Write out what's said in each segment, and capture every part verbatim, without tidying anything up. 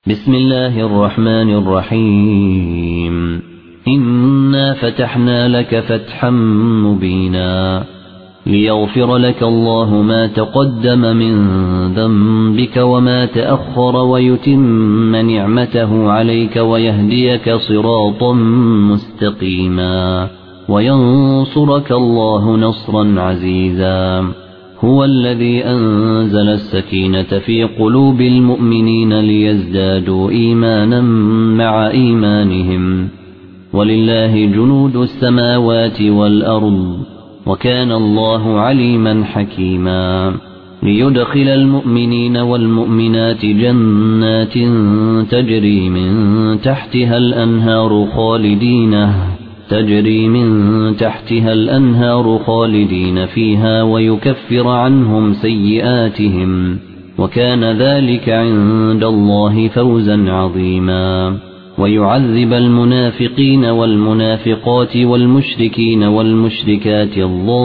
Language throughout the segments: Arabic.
بسم الله الرحمن الرحيم إنا فتحنا لك فتحا مبينا ليغفر لك الله ما تقدم من ذنبك وما تأخر ويتم نعمته عليك ويهديك صراطا مستقيما وينصرك الله نصرا عزيزا. هو الذي أنزل السكينة في قلوب المؤمنين ليزدادوا إيمانا مع إيمانهم ولله جنود السماوات والأرض وكان الله عليما حكيما. ليدخل المؤمنين والمؤمنات جنات تجري من تحتها الأنهار خالدين تجري من تحتها الأنهار خالدين فيها ويكفر عنهم سيئاتهم وكان ذلك عند الله فوزا عظيما. ويعذب المنافقين والمنافقات والمشركين والمشركات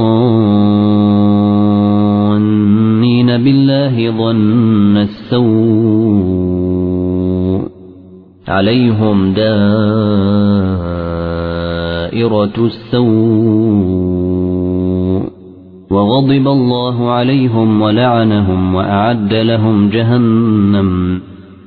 الظانين بالله ظن السوء عليهم دائرة السوء وغضب الله عليهم ولعنهم وأعد لهم جهنم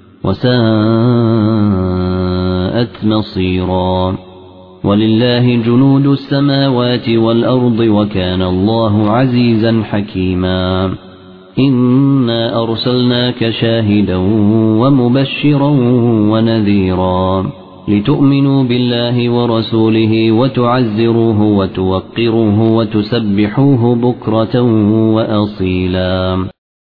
وساءت مصيرا. ولله جنود السماوات والأرض وكان الله عزيزا حكيما. إنا أرسلناك شاهدا ومبشرا ونذيرا لتؤمنوا بالله ورسوله وتعزروه وتوقروه وتسبحوه بكرة وأصيلا.